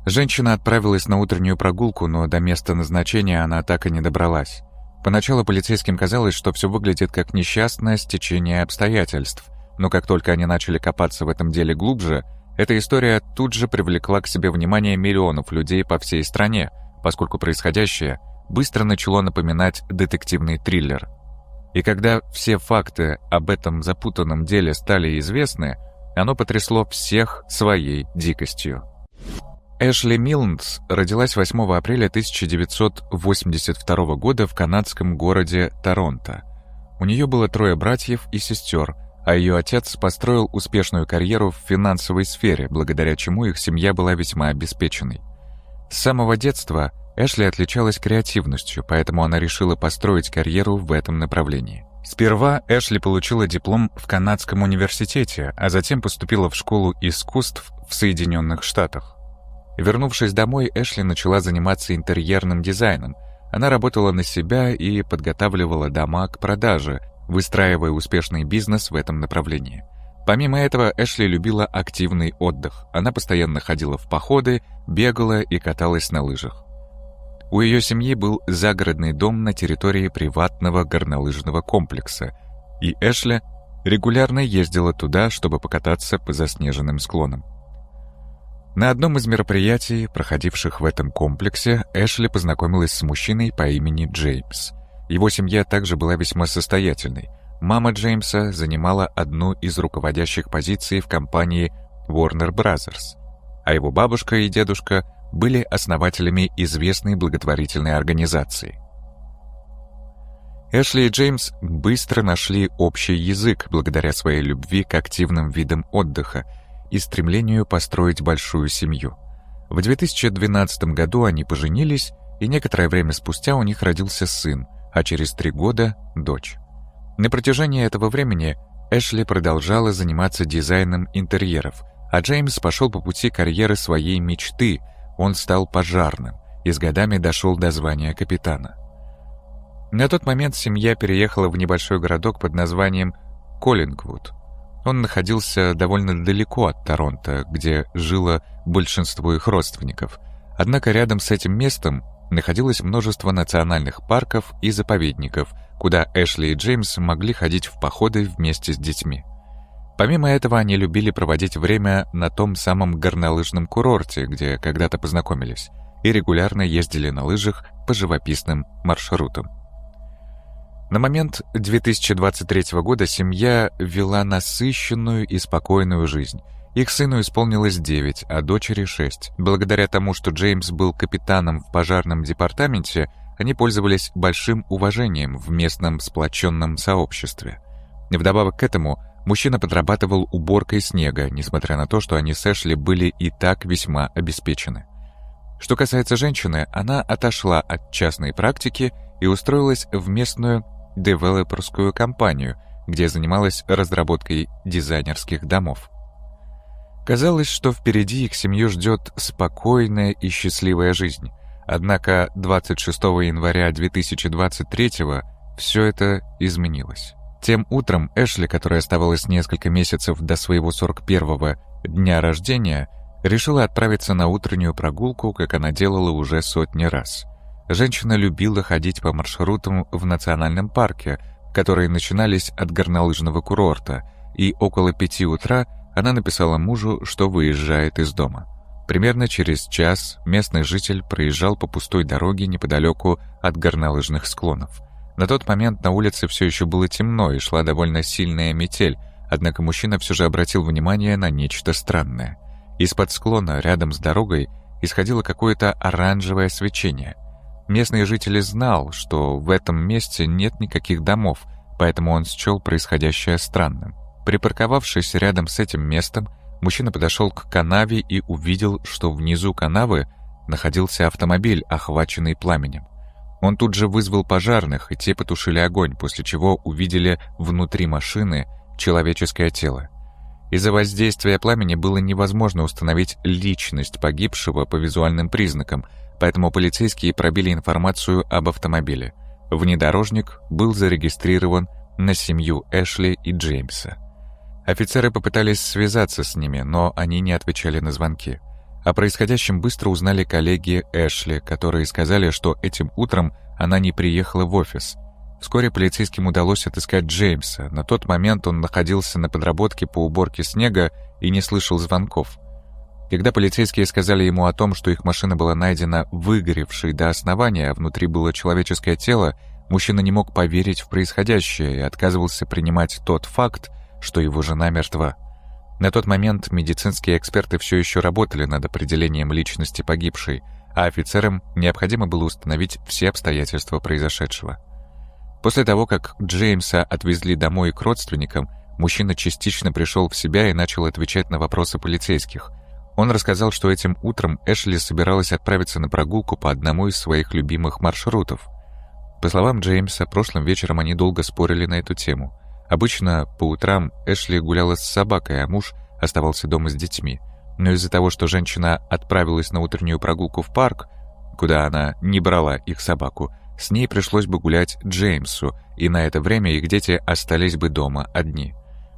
Женщина отправилась на утреннюю прогулку, но до места назначения она так и не добралась. Поначалу полицейским казалось, что все выглядит как несчастное стечение обстоятельств, но как только они начали копаться в этом деле глубже, эта история тут же привлекла к себе внимание миллионов людей по всей стране, поскольку происходящее быстро начало напоминать детективный триллер. И когда все факты об этом запутанном деле стали известны, оно потрясло всех своей дикостью. Эшли Милнс родилась 8 апреля 1982 года в канадском городе Торонто. У нее было 3 братьев и сестер, а ее отец построил успешную карьеру в финансовой сфере, благодаря чему их семья была весьма обеспеченной. С самого детства Эшли отличалась креативностью, поэтому она решила построить карьеру в этом направлении. Сперва Эшли получила диплом в Канадском университете, а затем поступила в школу искусств в Соединенных Штатах. Вернувшись домой, Эшли начала заниматься интерьерным дизайном. Она работала на себя и подготавливала дома к продаже, выстраивая успешный бизнес в этом направлении. Помимо этого, Эшли любила активный отдых. Она постоянно ходила в походы, бегала и каталась на лыжах. У ее семьи был загородный дом на территории приватного горнолыжного комплекса, и Эшли регулярно ездила туда, чтобы покататься по заснеженным склонам. На одном из мероприятий, проходивших в этом комплексе, Эшли познакомилась с мужчиной по имени Джеймс. Его семья также была весьма состоятельной. Мама Джеймса занимала одну из руководящих позиций в компании Warner Brothers, а его бабушка и дедушка были основателями известной благотворительной организации. Эшли и Джеймс быстро нашли общий язык благодаря своей любви к активным видам отдыха и стремлению построить большую семью. В 2012 году они поженились, и некоторое время спустя у них родился сын, а через 3 года – дочь. На протяжении этого времени Эшли продолжала заниматься дизайном интерьеров, а Джеймс пошел по пути карьеры своей мечты. Он стал пожарным и с годами дошел до звания капитана. На тот момент семья переехала в небольшой городок под названием Коллингвуд. Он находился довольно далеко от Торонто, где жило большинство их родственников. Однако рядом с этим местом находилось множество национальных парков и заповедников, куда Эшли и Джеймс могли ходить в походы вместе с детьми. Помимо этого, они любили проводить время на том самом горнолыжном курорте, где когда-то познакомились, и регулярно ездили на лыжах по живописным маршрутам. На момент 2023 года семья вела насыщенную и спокойную жизнь. Их сыну исполнилось 9, а дочери 6. Благодаря тому, что Джеймс был капитаном в пожарном департаменте, они пользовались большим уважением в местном сплоченном сообществе. Вдобавок к этому, мужчина подрабатывал уборкой снега, несмотря на то, что они с Эшли были и так весьма обеспечены. Что касается женщины, она отошла от частной практики и устроилась в местную девелоперскую компанию, где занималась разработкой дизайнерских домов. Казалось, что впереди их семью ждет спокойная и счастливая жизнь. Однако 26 января 2023 все это изменилось. Тем утром Эшли, которая оставалась несколько месяцев до своего 41-го дня рождения, решила отправиться на утреннюю прогулку, как она делала уже сотни раз. Женщина любила ходить по маршрутам в национальном парке, которые начинались от горнолыжного курорта, и около 5 утра она написала мужу, что выезжает из дома. Примерно через час местный житель проезжал по пустой дороге неподалеку от горнолыжных склонов. На тот момент на улице все еще было темно и шла довольно сильная метель, однако мужчина все же обратил внимание на нечто странное. Из-под склона рядом с дорогой исходило какое-то оранжевое свечение. Местный житель знал, что в этом месте нет никаких домов, поэтому он счел происходящее странным. Припарковавшись рядом с этим местом, мужчина подошел к канаве и увидел, что внизу канавы находился автомобиль, охваченный пламенем. Он тут же вызвал пожарных, и те потушили огонь, после чего увидели внутри машины человеческое тело. Из-за воздействия пламени было невозможно установить личность погибшего по визуальным признакам, поэтому полицейские пробили информацию об автомобиле. Внедорожник был зарегистрирован на семью Эшли и Джеймса. Офицеры попытались связаться с ними, но они не отвечали на звонки. О происходящем быстро узнали коллеги Эшли, которые сказали, что этим утром она не приехала в офис. Вскоре полицейским удалось отыскать Джеймса. На тот момент он находился на подработке по уборке снега и не слышал звонков. Когда полицейские сказали ему о том, что их машина была найдена выгоревшей до основания, а внутри было человеческое тело, мужчина не мог поверить в происходящее и отказывался принимать тот факт, что его жена мертва. На тот момент медицинские эксперты все еще работали над определением личности погибшей, а офицерам необходимо было установить все обстоятельства произошедшего. После того, как Джеймса отвезли домой к родственникам, мужчина частично пришел в себя и начал отвечать на вопросы полицейских. Он рассказал, что этим утром Эшли собиралась отправиться на прогулку по одному из своих любимых маршрутов. По словам Джеймса, прошлым вечером они долго спорили на эту тему. Обычно по утрам Эшли гуляла с собакой, а муж оставался дома с детьми. Но из-за того, что женщина отправилась на утреннюю прогулку в парк, куда она не брала их собаку, с ней пришлось бы гулять Джеймсу, и на это время их дети остались бы дома одни.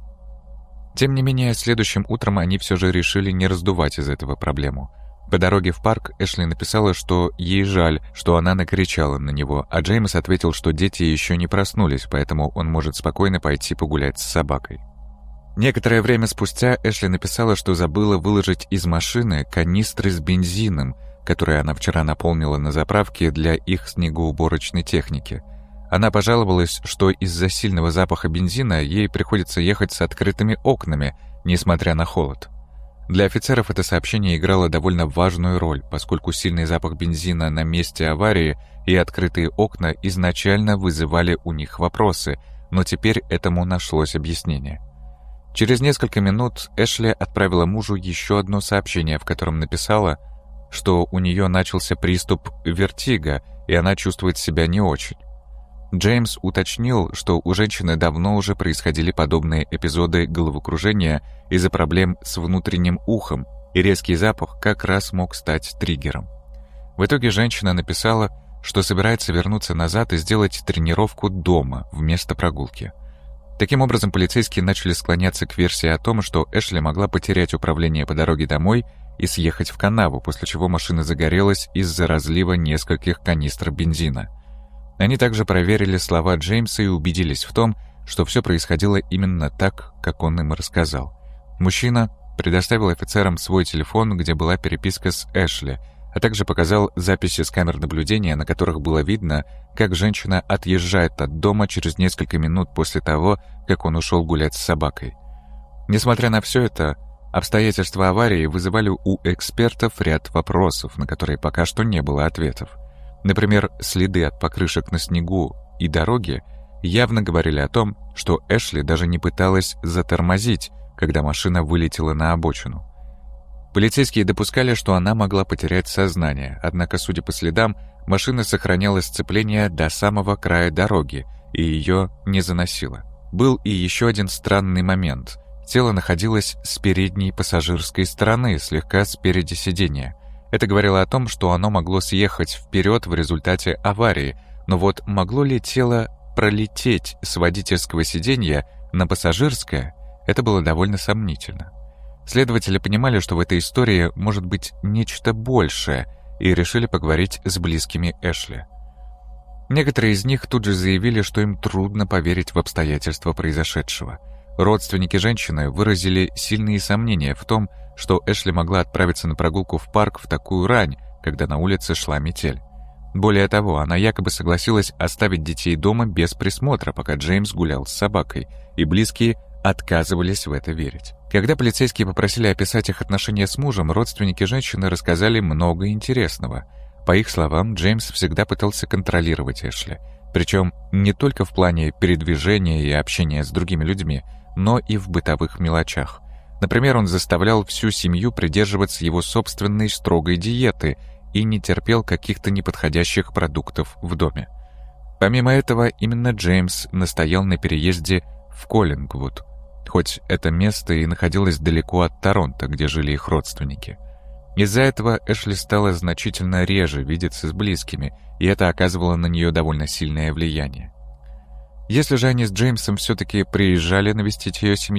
Тем не менее, следующим утром они все же решили не раздувать из этого проблему. По дороге в парк Эшли написала, что ей жаль, что она накричала на него, а Джеймс ответил, что дети еще не проснулись, поэтому он может спокойно пойти погулять с собакой. Некоторое время спустя Эшли написала, что забыла выложить из машины канистры с бензином, которые она вчера наполнила на заправке для их снегоуборочной техники. Она пожаловалась, что из-за сильного запаха бензина ей приходится ехать с открытыми окнами, несмотря на холод. Для офицеров это сообщение играло довольно важную роль, поскольку сильный запах бензина на месте аварии и открытые окна изначально вызывали у них вопросы, но теперь этому нашлось объяснение. Через несколько минут Эшли отправила мужу еще одно сообщение, в котором написала, что у нее начался приступ вертиго, и она чувствует себя не очень. Джеймс уточнил, что у женщины давно уже происходили подобные эпизоды головокружения из-за проблем с внутренним ухом, и резкий запах как раз мог стать триггером. В итоге женщина написала, что собирается вернуться назад и сделать тренировку дома вместо прогулки. Таким образом, полицейские начали склоняться к версии о том, что Эшли могла потерять управление по дороге домой и съехать в канаву, после чего машина загорелась из-за разлива нескольких канистр бензина. Они также проверили слова Джеймса и убедились в том, что все происходило именно так, как он им рассказал. Мужчина предоставил офицерам свой телефон, где была переписка с Эшли, а также показал записи с камер наблюдения, на которых было видно, как женщина отъезжает от дома через несколько минут после того, как он ушел гулять с собакой. Несмотря на все это, обстоятельства аварии вызывали у экспертов ряд вопросов, на которые пока что не было ответов. Например, следы от покрышек на снегу и дороге явно говорили о том, что Эшли даже не пыталась затормозить, когда машина вылетела на обочину. Полицейские допускали, что она могла потерять сознание, однако, судя по следам, машина сохраняла сцепление до самого края дороги, и ее не заносило. Был и еще один странный момент. Тело находилось с передней пассажирской стороны, слегка спереди сиденья. Это говорило о том, что оно могло съехать вперед в результате аварии, но вот могло ли тело пролететь с водительского сиденья на пассажирское, это было довольно сомнительно. Следователи понимали, что в этой истории может быть нечто большее, и решили поговорить с близкими Эшли. Некоторые из них тут же заявили, что им трудно поверить в обстоятельства произошедшего. Родственники женщины выразили сильные сомнения в том, что Эшли могла отправиться на прогулку в парк в такую рань, когда на улице шла метель. Более того, она якобы согласилась оставить детей дома без присмотра, пока Джеймс гулял с собакой, и близкие отказывались в это верить. Когда полицейские попросили описать их отношения с мужем, родственники женщины рассказали много интересного. По их словам, Джеймс всегда пытался контролировать Эшли, причем не только в плане передвижения и общения с другими людьми, но и в бытовых мелочах. Например, он заставлял всю семью придерживаться его собственной строгой диеты и не терпел каких-то неподходящих продуктов в доме. Помимо этого, именно Джеймс настоял на переезде в Коллингвуд, хоть это место и находилось далеко от Торонто, где жили их родственники. Из-за этого Эшли стала значительно реже видеться с близкими, и это оказывало на нее довольно сильное влияние. Если же они с Джеймсом все-таки приезжали навестить ее семью,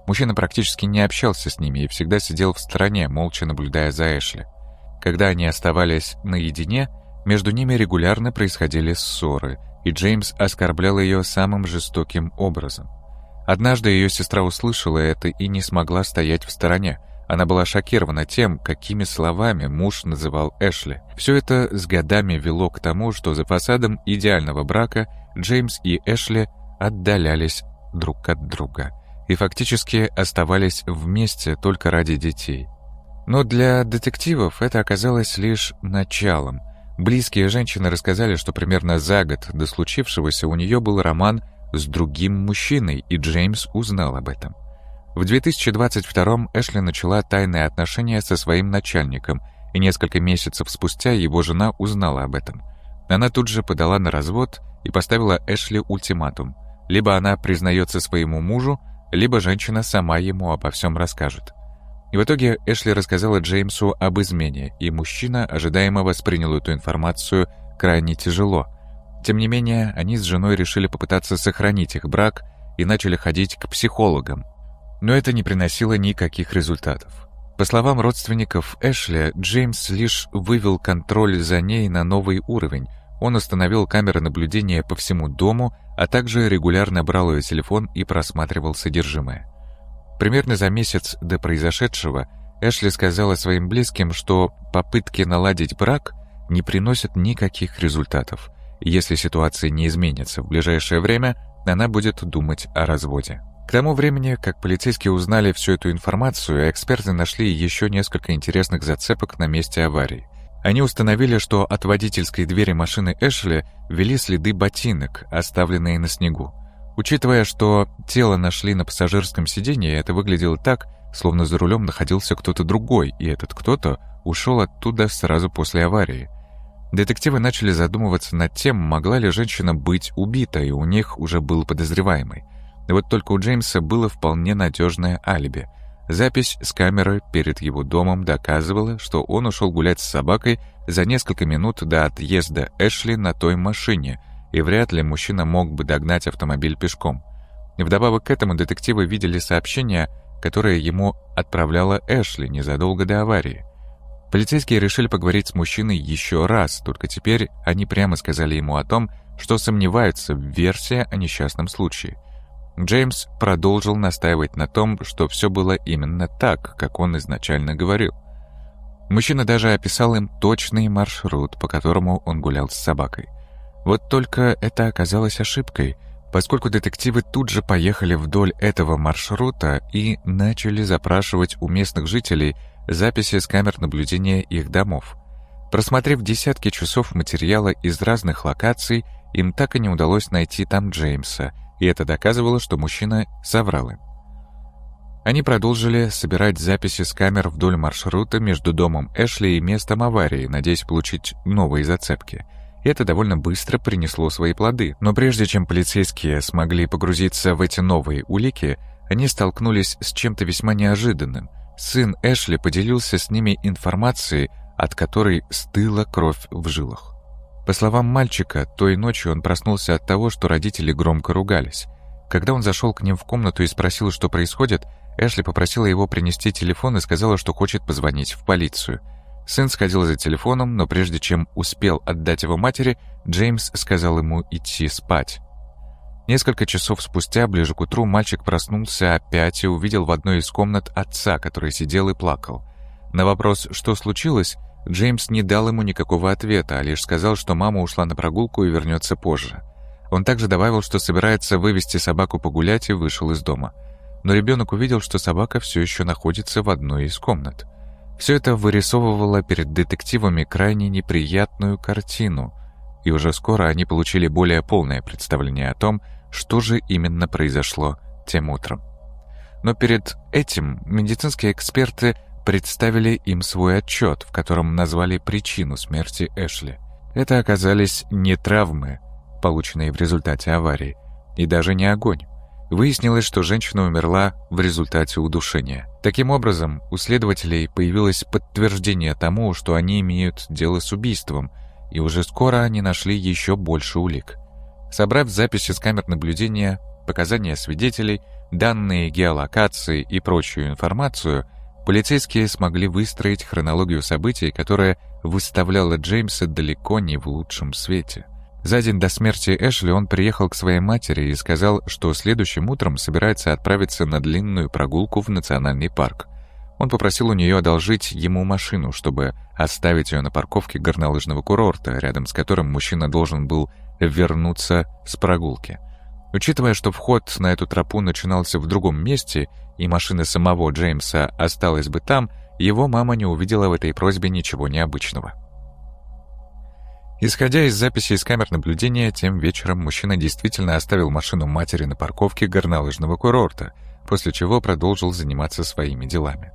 Мужчина практически не общался с ними и всегда сидел в стороне, молча наблюдая за Эшли. Когда они оставались наедине, между ними регулярно происходили ссоры, и Джеймс оскорблял ее самым жестоким образом. Однажды ее сестра услышала это и не смогла стоять в стороне. Она была шокирована тем, какими словами муж называл Эшли. Все это с годами вело к тому, что за фасадом идеального брака Джеймс и Эшли отдалялись друг от друга и фактически оставались вместе только ради детей. Но для детективов это оказалось лишь началом. Близкие женщины рассказали, что примерно за год до случившегося у нее был роман с другим мужчиной, и Джеймс узнал об этом. В 2022-м Эшли начала тайные отношения со своим начальником, и несколько месяцев спустя его жена узнала об этом. Она тут же подала на развод и поставила Эшли ультиматум. Либо она признается своему мужу, либо женщина сама ему обо всем расскажет. И в итоге Эшли рассказала Джеймсу об измене, и мужчина ожидаемо воспринял эту информацию крайне тяжело. Тем не менее, они с женой решили попытаться сохранить их брак и начали ходить к психологам. Но это не приносило никаких результатов. По словам родственников Эшли, Джеймс лишь вывел контроль за ней на новый уровень. Он установил камеры наблюдения по всему дому, а также регулярно брал ее телефон и просматривал содержимое. Примерно за месяц до произошедшего Эшли сказала своим близким, что попытки наладить брак не приносят никаких результатов. И если ситуация не изменится в ближайшее время, она будет думать о разводе. К тому времени, как полицейские узнали всю эту информацию, эксперты нашли еще несколько интересных зацепок на месте аварии. Они установили, что от водительской двери машины Эшли вели следы ботинок, оставленные на снегу. Учитывая, что тело нашли на пассажирском сиденье, это выглядело так, словно за рулем находился кто-то другой, и этот кто-то ушел оттуда сразу после аварии. Детективы начали задумываться над тем, могла ли женщина быть убита, и у них уже был подозреваемый. И вот только у Джеймса было вполне надежное алиби. Запись с камеры перед его домом доказывала, что он ушел гулять с собакой за несколько минут до отъезда Эшли на той машине, и вряд ли мужчина мог бы догнать автомобиль пешком. И вдобавок к этому детективы видели сообщения, которые ему отправляла Эшли незадолго до аварии. Полицейские решили поговорить с мужчиной еще раз, только теперь они прямо сказали ему о том, что сомневаются в версии о несчастном случае. Джеймс продолжил настаивать на том, что все было именно так, как он изначально говорил. Мужчина даже описал им точный маршрут, по которому он гулял с собакой. Вот только это оказалось ошибкой, поскольку детективы тут же поехали вдоль этого маршрута и начали запрашивать у местных жителей записи с камер наблюдения их домов. Просмотрев десятки часов материала из разных локаций, им так и не удалось найти там Джеймса, и это доказывало, что мужчина соврал им. Они продолжили собирать записи с камер вдоль маршрута между домом Эшли и местом аварии, надеясь получить новые зацепки. И это довольно быстро принесло свои плоды, но прежде чем полицейские смогли погрузиться в эти новые улики, они столкнулись с чем-то весьма неожиданным. Сын Эшли поделился с ними информацией, от которой стыла кровь в жилах. По словам мальчика, той ночью он проснулся от того, что родители громко ругались. Когда он зашел к ним в комнату и спросил, что происходит, Эшли попросила его принести телефон и сказала, что хочет позвонить в полицию. Сын сходил за телефоном, но прежде чем успел отдать его матери, Джеймс сказал ему идти спать. Несколько часов спустя, ближе к утру, мальчик проснулся опять и увидел в одной из комнат отца, который сидел и плакал. На вопрос, что случилось, Джеймс не дал ему никакого ответа, а лишь сказал, что мама ушла на прогулку и вернется позже. Он также добавил, что собирается вывести собаку погулять, и вышел из дома. Но ребенок увидел, что собака все еще находится в одной из комнат. Все это вырисовывало перед детективами крайне неприятную картину, и уже скоро они получили более полное представление о том, что же именно произошло тем утром. Но перед этим медицинские эксперты представили им свой отчет, в котором назвали причину смерти Эшли. Это оказались не травмы, полученные в результате аварии, и даже не огонь. Выяснилось, что женщина умерла в результате удушения. Таким образом, у следователей появилось подтверждение тому, что они имеют дело с убийством, и уже скоро они нашли еще больше улик. Собрав записи с камер наблюдения, показания свидетелей, данные геолокации и прочую информацию, полицейские смогли выстроить хронологию событий, которая выставляла Джеймса далеко не в лучшем свете. За день до смерти Эшли он приехал к своей матери и сказал, что следующим утром собирается отправиться на длинную прогулку в национальный парк. Он попросил у нее одолжить ему машину, чтобы оставить ее на парковке горнолыжного курорта, рядом с которым мужчина должен был вернуться с прогулки. Учитывая, что вход на эту тропу начинался в другом месте, и машина самого Джеймса осталась бы там, его мама не увидела в этой просьбе ничего необычного. Исходя из записей из камер наблюдения, тем вечером мужчина действительно оставил машину матери на парковке горнолыжного курорта, после чего продолжил заниматься своими делами.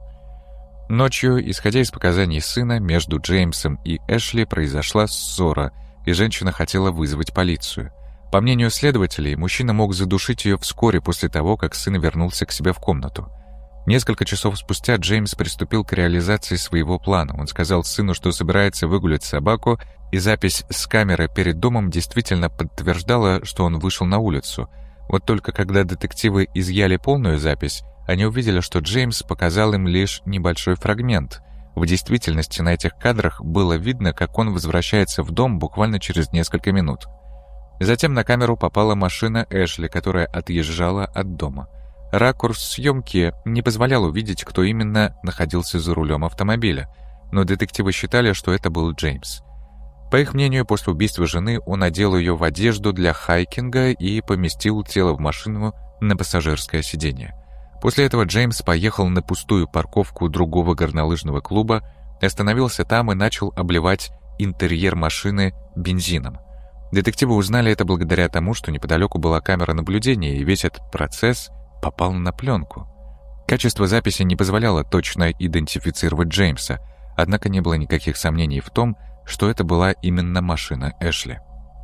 Ночью, исходя из показаний сына, между Джеймсом и Эшли произошла ссора, и женщина хотела вызвать полицию. По мнению следователей, мужчина мог задушить ее вскоре после того, как сын вернулся к себе в комнату. Несколько часов спустя Джеймс приступил к реализации своего плана. Он сказал сыну, что собирается выгулять собаку, и запись с камеры перед домом действительно подтверждала, что он вышел на улицу. Вот только когда детективы изъяли полную запись, они увидели, что Джеймс показал им лишь небольшой фрагмент. В действительности на этих кадрах было видно, как он возвращается в дом буквально через несколько минут. Затем на камеру попала машина Эшли, которая отъезжала от дома. Ракурс съемки не позволял увидеть, кто именно находился за рулем автомобиля, но детективы считали, что это был Джеймс. По их мнению, после убийства жены он одел ее в одежду для хайкинга и поместил тело в машину на пассажирское сиденье. После этого Джеймс поехал на пустую парковку другого горнолыжного клуба, остановился там и начал обливать интерьер машины бензином. Детективы узнали это благодаря тому, что неподалеку была камера наблюдения, и весь этот процесс попал на пленку. Качество записи не позволяло точно идентифицировать Джеймса, однако не было никаких сомнений в том, что это была именно машина Эшли.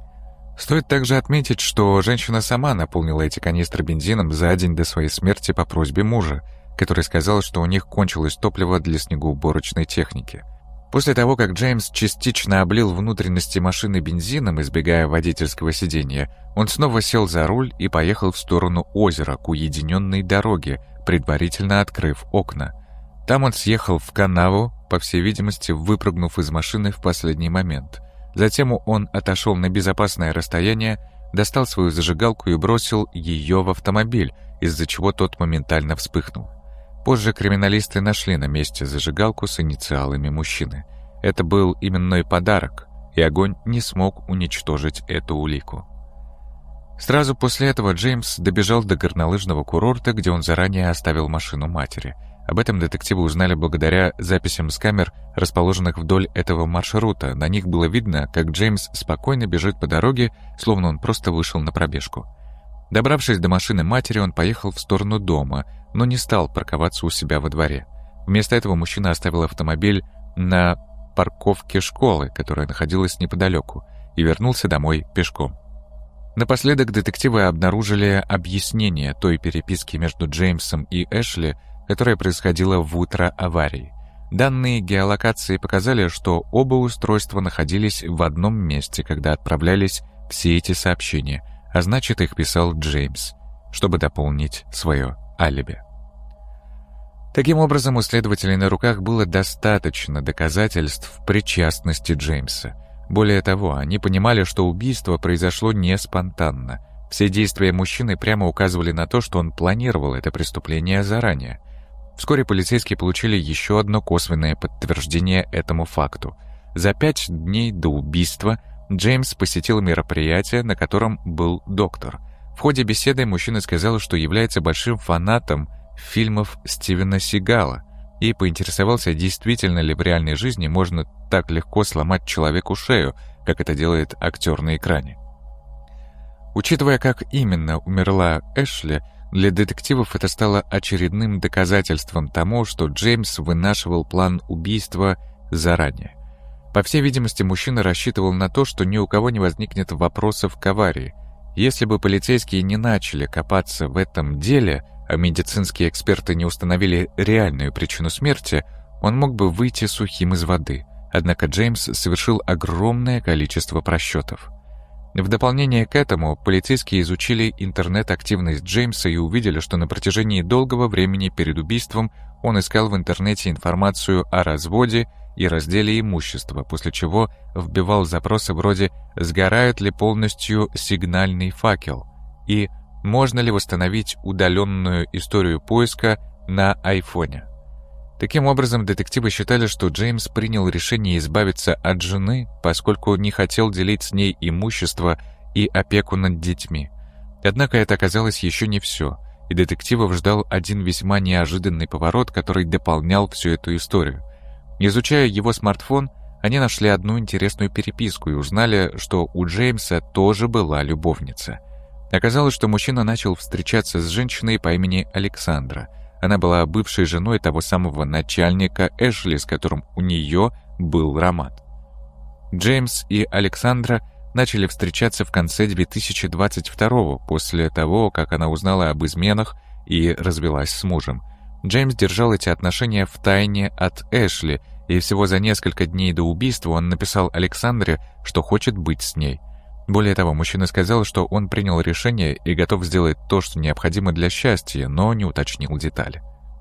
Стоит также отметить, что женщина сама наполнила эти канистры бензином за день до своей смерти по просьбе мужа, который сказал, что у них кончилось топливо для снегоуборочной техники. После того, как Джеймс частично облил внутренности машины бензином, избегая водительского сиденья, он снова сел за руль и поехал в сторону озера к уединенной дороге, предварительно открыв окна. Там он съехал в канаву, по всей видимости, выпрыгнув из машины в последний момент. Затем он отошел на безопасное расстояние, достал свою зажигалку и бросил ее в автомобиль, из-за чего тот моментально вспыхнул. Позже криминалисты нашли на месте зажигалку с инициалами мужчины. Это был именной подарок, и огонь не смог уничтожить эту улику. Сразу после этого Джеймс добежал до горнолыжного курорта, где он заранее оставил машину матери. Об этом детективы узнали благодаря записям с камер, расположенных вдоль этого маршрута. На них было видно, как Джеймс спокойно бежит по дороге, словно он просто вышел на пробежку. Добравшись до машины матери, он поехал в сторону дома, но не стал парковаться у себя во дворе. Вместо этого мужчина оставил автомобиль на парковке школы, которая находилась неподалеку, и вернулся домой пешком. Напоследок детективы обнаружили объяснение той переписки между Джеймсом и Эшли, которая происходила в утро аварии. Данные геолокации показали, что оба устройства находились в одном месте, когда отправлялись все эти сообщения, а значит, их писал Джеймс, чтобы дополнить свое алиби. Таким образом, у следователей на руках было достаточно доказательств причастности Джеймса. Более того, они понимали, что убийство произошло не спонтанно. Все действия мужчины прямо указывали на то, что он планировал это преступление заранее. Вскоре полицейские получили еще одно косвенное подтверждение этому факту. За 5 дней до убийства Джеймс посетил мероприятие, на котором был доктор. В ходе беседы мужчина сказал, что является большим фанатом фильмов Стивена Сигала и поинтересовался, действительно ли в реальной жизни можно так легко сломать человеку шею, как это делает актер на экране. Учитывая, как именно умерла Эшли, для детективов это стало очередным доказательством тому, что Джеймс вынашивал план убийства заранее. По всей видимости, мужчина рассчитывал на то, что ни у кого не возникнет вопросов к аварии. Если бы полицейские не начали копаться в этом деле, а медицинские эксперты не установили реальную причину смерти, он мог бы выйти сухим из воды. Однако Джеймс совершил огромное количество просчетов. В дополнение к этому, полицейские изучили интернет-активность Джеймса и увидели, что на протяжении долгого времени перед убийством он искал в интернете информацию о разводе и разделе имущества, после чего вбивал запросы вроде «Сгорает ли полностью сигнальный факел?» и «Можно ли восстановить удаленную историю поиска на айфоне?». Таким образом, детективы считали, что Джеймс принял решение избавиться от жены, поскольку не хотел делить с ней имущество и опеку над детьми. Однако это оказалось еще не все, и детективов ждал один весьма неожиданный поворот, который дополнял всю эту историю. Изучая его смартфон, они нашли одну интересную переписку и узнали, что у Джеймса тоже была любовница. Оказалось, что мужчина начал встречаться с женщиной по имени Александра. Она была бывшей женой того самого начальника Эшли, с которым у нее был роман. Джеймс и Александра начали встречаться в конце 2022-го, после того, как она узнала об изменах и развелась с мужем. Джеймс держал эти отношения в тайне от Эшли, и всего за несколько дней до убийства он написал Александре, что хочет быть с ней. Более того, мужчина сказал, что он принял решение и готов сделать то, что необходимо для счастья, но не уточнил детали.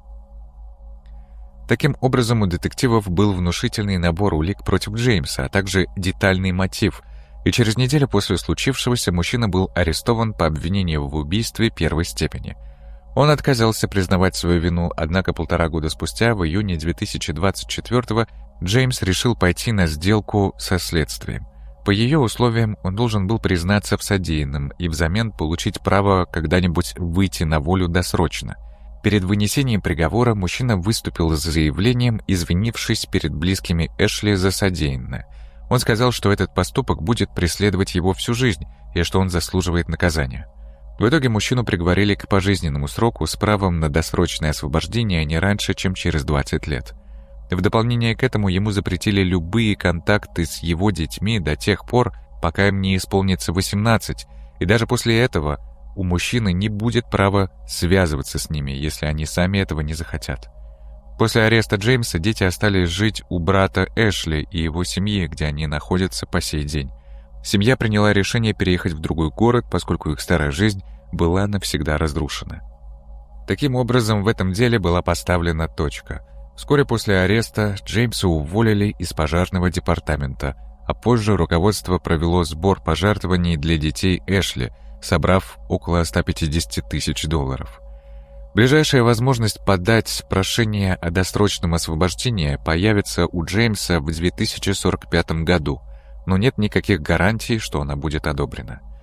Таким образом, у детективов был внушительный набор улик против Джеймса, а также детальный мотив, и через неделю после случившегося мужчина был арестован по обвинению в убийстве первой степени. Он отказался признавать свою вину, однако 1,5 года спустя, в июне 2024-го, Джеймс решил пойти на сделку со следствием. По ее условиям он должен был признаться в содеянном и взамен получить право когда-нибудь выйти на волю досрочно. Перед вынесением приговора мужчина выступил с заявлением, извинившись перед близкими Эшли за содеянное. Он сказал, что этот поступок будет преследовать его всю жизнь и что он заслуживает наказания. В итоге мужчину приговорили к пожизненному сроку с правом на досрочное освобождение не раньше, чем через 20 лет. В дополнение к этому ему запретили любые контакты с его детьми до тех пор, пока им не исполнится 18, и даже после этого у мужчины не будет права связываться с ними, если они сами этого не захотят. После ареста Джеймса дети остались жить у брата Эшли и его семьи, где они находятся по сей день. Семья приняла решение переехать в другой город, поскольку их старая жизнь была навсегда разрушена. Таким образом, в этом деле была поставлена точка. Вскоре после ареста Джеймса уволили из пожарного департамента, а позже руководство провело сбор пожертвований для детей Эшли, собрав около $150 тысяч. Ближайшая возможность подать прошение о досрочном освобождении появится у Джеймса в 2045 году, но нет никаких гарантий, что она будет одобрена.